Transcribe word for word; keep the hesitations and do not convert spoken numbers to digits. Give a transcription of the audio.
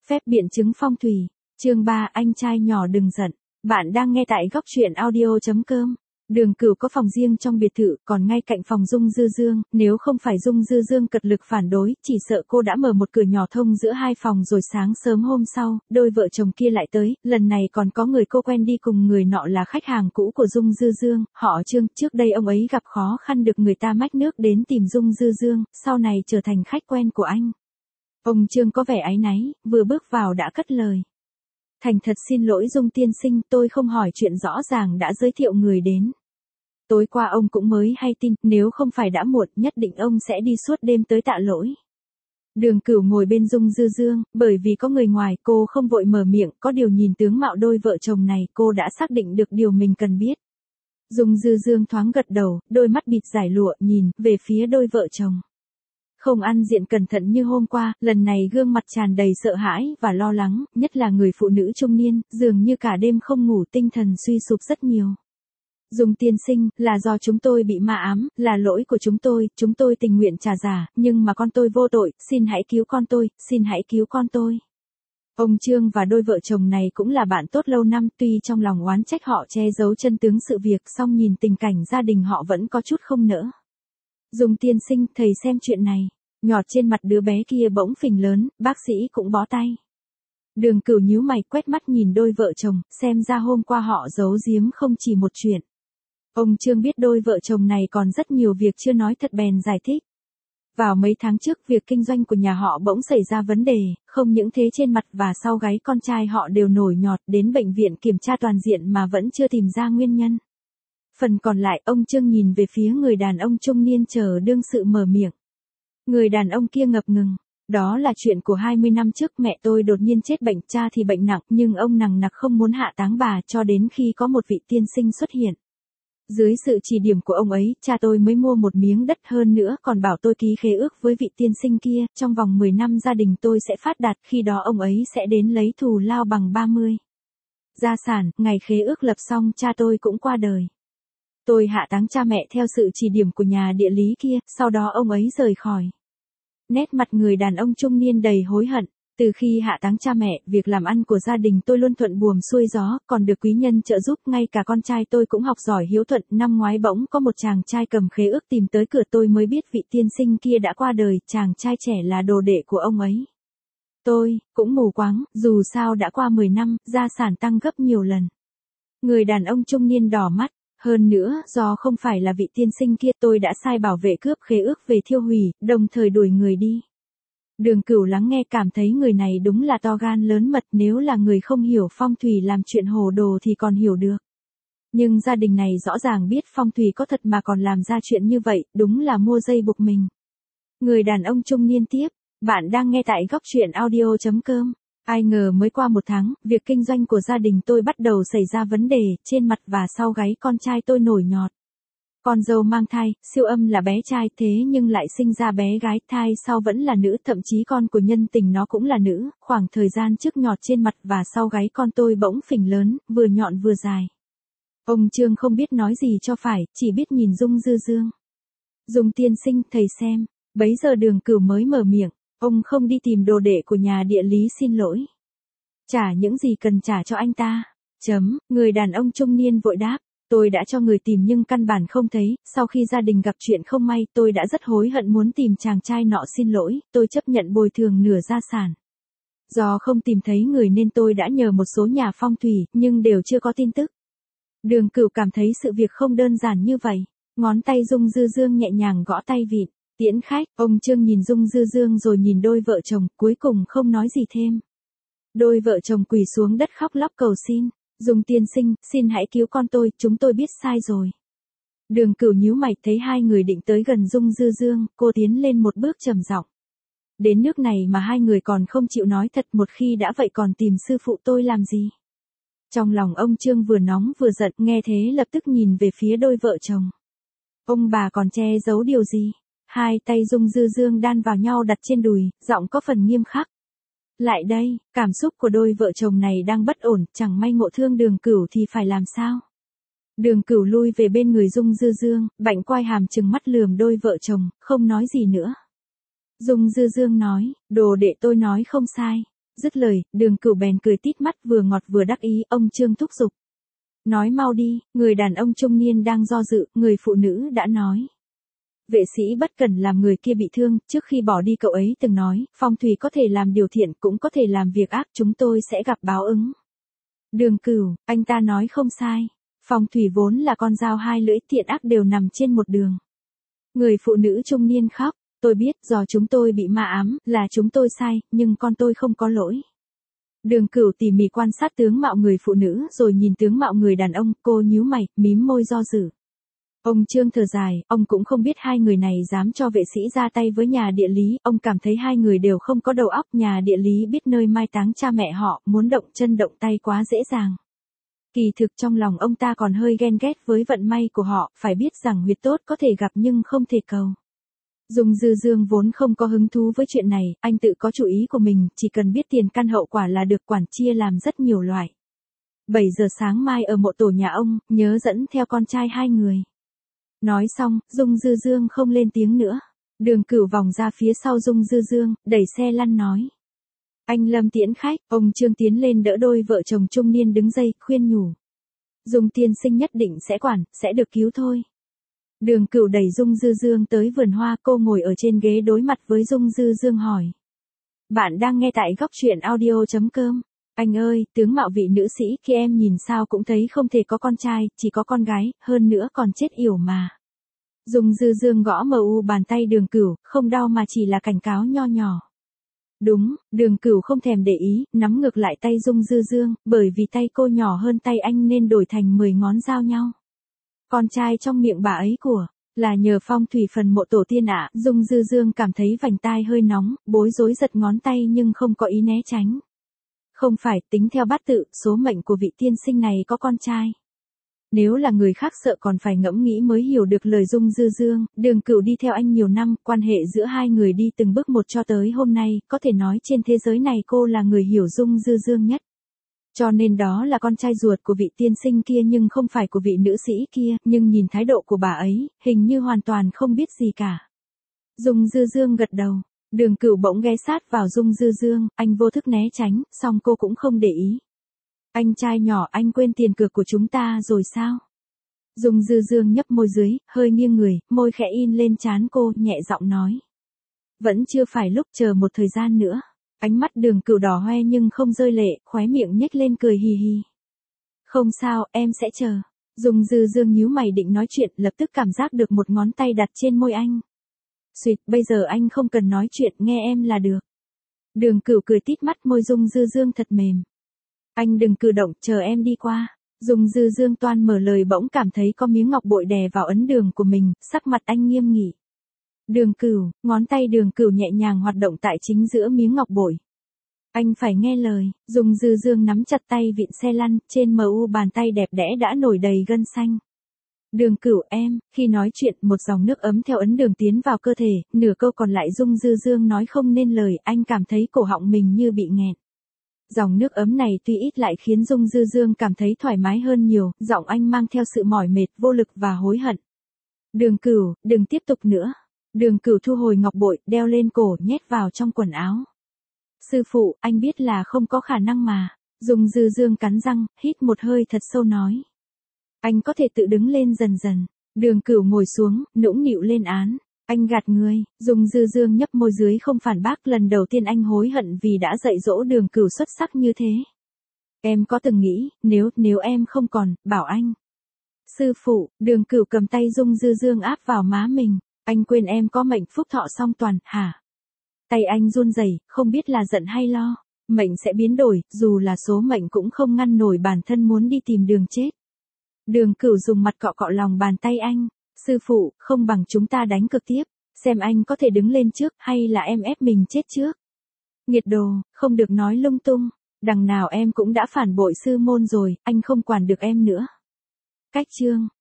Phép biện chứng phong thủy. Chương ba, anh trai nhỏ đừng giận. Bạn đang nghe tại góc truyện audio chấm com. Đường Cửu có phòng riêng trong biệt thự, còn ngay cạnh phòng Dung Dư Dương, nếu không phải Dung Dư Dương cật lực phản đối, chỉ sợ cô đã mở một cửa nhỏ thông giữa hai phòng rồi sáng sớm hôm sau, đôi vợ chồng kia lại tới, lần này còn có người cô quen đi cùng, người nọ là khách hàng cũ của Dung Dư Dương, họ Trương, trước đây ông ấy gặp khó khăn được người ta mách nước đến tìm Dung Dư Dương, sau này trở thành khách quen của anh. Ông Trương có vẻ áy náy, vừa bước vào đã cất lời. Thành thật xin lỗi Dung tiên sinh, tôi không hỏi chuyện rõ ràng đã giới thiệu người đến. Tối qua ông cũng mới hay tin, nếu không phải đã muộn, nhất định ông sẽ đi suốt đêm tới tạ lỗi. Đường Cửu ngồi bên Dung Dư Dương, bởi vì có người ngoài, cô không vội mở miệng, có điều nhìn tướng mạo đôi vợ chồng này, cô đã xác định được điều mình cần biết. Dung Dư Dương thoáng gật đầu, đôi mắt bịt giải lụa, nhìn về phía đôi vợ chồng. Không ăn diện cẩn thận như hôm qua, lần này gương mặt tràn đầy sợ hãi và lo lắng, nhất là người phụ nữ trung niên, dường như cả đêm không ngủ, tinh thần suy sụp rất nhiều. Dung tiên sinh, là do chúng tôi bị ma ám, là lỗi của chúng tôi, chúng tôi tình nguyện trả giá, nhưng mà con tôi vô tội, xin hãy cứu con tôi, xin hãy cứu con tôi. Ông Trương và đôi vợ chồng này cũng là bạn tốt lâu năm, tuy trong lòng oán trách họ che giấu chân tướng sự việc, song nhìn tình cảnh gia đình họ vẫn có chút không nỡ. Dung tiên sinh, thầy xem chuyện này. Nhọt trên mặt đứa bé kia bỗng phình lớn, bác sĩ cũng bó tay. Đường Cửu nhíu mày quét mắt nhìn đôi vợ chồng, xem ra hôm qua họ giấu giếm không chỉ một chuyện. Ông Trương biết đôi vợ chồng này còn rất nhiều việc chưa nói thật bèn giải thích. Vào mấy tháng trước việc kinh doanh của nhà họ bỗng xảy ra vấn đề, không những thế trên mặt và sau gáy con trai họ đều nổi nhọt, đến bệnh viện kiểm tra toàn diện mà vẫn chưa tìm ra nguyên nhân. Phần còn lại ông Trương nhìn về phía người đàn ông trung niên chờ đương sự mở miệng. Người đàn ông kia ngập ngừng. Đó là chuyện của hai mươi năm trước, mẹ tôi đột nhiên chết bệnh, cha thì bệnh nặng, nhưng ông nằng nặc không muốn hạ táng bà cho đến khi có một vị tiên sinh xuất hiện. Dưới sự chỉ điểm của ông ấy, cha tôi mới mua một miếng đất, hơn nữa còn bảo tôi ký khế ước với vị tiên sinh kia, trong vòng mười năm gia đình tôi sẽ phát đạt, khi đó ông ấy sẽ đến lấy thù lao bằng ba mươi. Gia sản, ngày khế ước lập xong cha tôi cũng qua đời. Tôi hạ táng cha mẹ theo sự chỉ điểm của nhà địa lý kia, sau đó ông ấy rời khỏi. Nét mặt người đàn ông trung niên đầy hối hận. Từ khi hạ táng cha mẹ, việc làm ăn của gia đình tôi luôn thuận buồm xuôi gió, còn được quý nhân trợ giúp, ngay cả con trai tôi cũng học giỏi hiếu thuận. Năm ngoái bỗng có một chàng trai cầm khế ước tìm tới cửa tôi mới biết vị tiên sinh kia đã qua đời, chàng trai trẻ là đồ đệ của ông ấy. Tôi cũng mù quáng, dù sao đã qua mười năm, gia sản tăng gấp nhiều lần. Người đàn ông trung niên đỏ mắt. Hơn nữa, do không phải là vị tiên sinh kia, tôi đã sai bảo vệ cướp khế ước về thiêu hủy, đồng thời đuổi người đi. Đường Cửu lắng nghe cảm thấy người này đúng là to gan lớn mật, nếu là người không hiểu phong thủy làm chuyện hồ đồ thì còn hiểu được. Nhưng gia đình này rõ ràng biết phong thủy có thật mà còn làm ra chuyện như vậy, đúng là mua dây buộc mình. Người đàn ông trung niên tiếp, bạn đang nghe tại góc truyện audio chấm com. Ai ngờ mới qua một tháng, việc kinh doanh của gia đình tôi bắt đầu xảy ra vấn đề, trên mặt và sau gáy con trai tôi nổi nhọt. Con dâu mang thai, siêu âm là bé trai, thế nhưng lại sinh ra bé gái, thai sau vẫn là nữ, thậm chí con của nhân tình nó cũng là nữ, khoảng thời gian trước nhọt trên mặt và sau gáy con tôi bỗng phình lớn, vừa nhọn vừa dài. Ông Trương không biết nói gì cho phải, chỉ biết nhìn Dung Dư Dương. Dung tiên sinh, thầy xem, bấy giờ Đường Cửu mới mở miệng. Ông không đi tìm đồ đệ của nhà địa lý xin lỗi. Trả những gì cần trả cho anh ta. Chấm, người đàn ông trung niên vội đáp. Tôi đã cho người tìm nhưng căn bản không thấy, sau khi gia đình gặp chuyện không may, tôi đã rất hối hận muốn tìm chàng trai nọ xin lỗi, tôi chấp nhận bồi thường nửa gia sản. Do không tìm thấy người nên tôi đã nhờ một số nhà phong thủy, nhưng đều chưa có tin tức. Đường Cửu cảm thấy sự việc không đơn giản như vậy. Ngón tay Dung Dư Dương nhẹ nhàng gõ tay vịn. Tiễn khách, ông Trương nhìn Dung Dư Dương rồi nhìn đôi vợ chồng, cuối cùng không nói gì thêm. Đôi vợ chồng quỳ xuống đất khóc lóc cầu xin. Dung tiên sinh, xin hãy cứu con tôi, chúng tôi biết sai rồi. Đường Cửu nhíu mày thấy hai người định tới gần Dung Dư Dương, cô tiến lên một bước trầm giọng. Đến nước này mà hai người còn không chịu nói thật, một khi đã vậy còn tìm sư phụ tôi làm gì? Trong lòng ông Trương vừa nóng vừa giận, nghe thế lập tức nhìn về phía đôi vợ chồng. Ông bà còn che giấu điều gì? Hai tay Dung Dư Dương đan vào nhau đặt trên đùi, giọng có phần nghiêm khắc. Lại đây, cảm xúc của đôi vợ chồng này đang bất ổn, chẳng may ngộ thương Đường Cửu thì phải làm sao? Đường Cửu lui về bên người Dung Dư Dương, bạnh quai hàm trừng mắt lườm đôi vợ chồng, không nói gì nữa. Dung Dư Dương nói, đồ đệ tôi nói không sai. Dứt lời, Đường Cửu bèn cười tít mắt vừa ngọt vừa đắc ý, ông Trương thúc giục. Nói mau đi, người đàn ông trung niên đang do dự, người phụ nữ đã nói. Vệ sĩ bất cần làm người kia bị thương, trước khi bỏ đi cậu ấy từng nói, phong thủy có thể làm điều thiện cũng có thể làm việc ác, chúng tôi sẽ gặp báo ứng. Đường Cửu, anh ta nói không sai. Phong thủy vốn là con dao hai lưỡi, thiện ác đều nằm trên một đường. Người phụ nữ trung niên khóc, tôi biết do chúng tôi bị ma ám, là chúng tôi sai, nhưng con tôi không có lỗi. Đường Cửu tỉ mỉ quan sát tướng mạo người phụ nữ rồi nhìn tướng mạo người đàn ông, cô nhíu mày, mím môi do dự. Ông Trương thở dài, ông cũng không biết hai người này dám cho vệ sĩ ra tay với nhà địa lý, ông cảm thấy hai người đều không có đầu óc, nhà địa lý biết nơi mai táng cha mẹ họ, muốn động chân động tay quá dễ dàng. Kỳ thực trong lòng ông ta còn hơi ghen ghét với vận may của họ, phải biết rằng huyệt tốt có thể gặp nhưng không thể cầu. Dung Dư Dương vốn không có hứng thú với chuyện này, anh tự có chủ ý của mình, chỉ cần biết tiền căn hậu quả là được, quản chia làm rất nhiều loại. bảy giờ sáng mai ở mộ tổ nhà ông, nhớ dẫn theo con trai hai người. Nói xong, Dung Dư Dương không lên tiếng nữa. Đường Cửu vòng ra phía sau Dung Dư Dương, đẩy xe lăn nói. Anh Lâm tiễn khách, ông Trương tiến lên đỡ đôi vợ chồng trung niên đứng dậy, khuyên nhủ. Dung tiên sinh nhất định sẽ quản, sẽ được cứu thôi. Đường Cửu đẩy Dung Dư Dương tới vườn hoa, cô ngồi ở trên ghế đối mặt với Dung Dư Dương hỏi. Bạn đang nghe tại góc truyện audio chấm com. Anh ơi, tướng mạo vị nữ sĩ khi em nhìn sao cũng thấy không thể có con trai, chỉ có con gái, hơn nữa còn chết yểu mà. Dung Dư Dương gõ mờ u bàn tay Đường Cửu, không đau mà chỉ là cảnh cáo nho nhỏ. Đúng, Đường Cửu không thèm để ý, nắm ngược lại tay Dung Dư Dương, bởi vì tay cô nhỏ hơn tay anh nên đổi thành mười ngón giao nhau. Con trai trong miệng bà ấy của, là nhờ phong thủy phần mộ tổ tiên ạ. Dung Dư Dương cảm thấy vành tai hơi nóng, bối rối giật ngón tay nhưng không có ý né tránh. Không phải, tính theo bát tự, số mệnh của vị tiên sinh này có con trai. Nếu là người khác sợ còn phải ngẫm nghĩ mới hiểu được lời Dung Dư Dương. Đường Cửu đi theo anh nhiều năm, quan hệ giữa hai người đi từng bước một cho tới hôm nay, có thể nói trên thế giới này cô là người hiểu Dung Dư Dương nhất. Cho nên đó là con trai ruột của vị tiên sinh kia nhưng không phải của vị nữ sĩ kia, nhưng nhìn thái độ của bà ấy, hình như hoàn toàn không biết gì cả. Dung Dư Dương gật đầu. Đường Cửu bỗng ghé sát vào Dung Dư Dương, anh vô thức né tránh, song cô cũng không để ý. Anh trai nhỏ, anh quên tiền cược của chúng ta rồi sao? Dung Dư Dương nhấp môi dưới, hơi nghiêng người, môi khẽ in lên trán cô, nhẹ giọng nói. Vẫn chưa phải lúc, chờ một thời gian nữa. Ánh mắt Đường Cửu đỏ hoe nhưng không rơi lệ, khóe miệng nhếch lên cười hì hì. Không sao, em sẽ chờ. Dung Dư Dương nhíu mày định nói chuyện, lập tức cảm giác được một ngón tay đặt trên môi anh. Xuyệt, bây giờ anh không cần nói chuyện, nghe em là được. Đường Cửu cười tít mắt, môi Dung Dư Dương thật mềm. Anh đừng cử động, chờ em đi qua. Dung Dư Dương toan mở lời bỗng cảm thấy có miếng ngọc bội đè vào ấn đường của mình, sắc mặt anh nghiêm nghị. Đường Cửu, ngón tay Đường Cửu nhẹ nhàng hoạt động tại chính giữa miếng ngọc bội. Anh phải nghe lời. Dung Dư Dương nắm chặt tay vịn xe lăn, trên mờ u bàn tay đẹp đẽ đã nổi đầy gân xanh. Đường Cửu em, khi nói chuyện một dòng nước ấm theo ấn đường tiến vào cơ thể, nửa câu còn lại Dung Dư Dương nói không nên lời, anh cảm thấy cổ họng mình như bị nghẹn. Dòng nước ấm này tuy ít lại khiến Dung Dư Dương cảm thấy thoải mái hơn nhiều, giọng anh mang theo sự mỏi mệt, vô lực và hối hận. Đường Cửu, đừng tiếp tục nữa. Đường Cửu thu hồi ngọc bội, đeo lên cổ, nhét vào trong quần áo. Sư phụ, anh biết là không có khả năng mà. Dung Dư Dương cắn răng, hít một hơi thật sâu nói. Anh có thể tự đứng lên dần dần. Đường Cửu ngồi xuống, nũng nịu lên án. Anh gạt người. Dung Dư Dương nhấp môi dưới không phản bác, lần đầu tiên anh hối hận vì đã dạy dỗ Đường Cửu xuất sắc như thế. Em có từng nghĩ, nếu, nếu em không còn, bảo anh. Sư phụ, Đường Cửu cầm tay Dung Dư Dương áp vào má mình. Anh quên em có mệnh phúc thọ song toàn, hả? Tay anh run rẩy, không biết là giận hay lo. Mệnh sẽ biến đổi, dù là số mệnh cũng không ngăn nổi bản thân muốn đi tìm đường chết. Đường Cửu dùng mặt cọ cọ lòng bàn tay anh. Sư phụ, không bằng chúng ta đánh cược tiếp, xem anh có thể đứng lên trước, hay là em ép mình chết trước. Nghiệt đồ, không được nói lung tung. Đằng nào em cũng đã phản bội sư môn rồi, anh không quản được em nữa. Cách chương.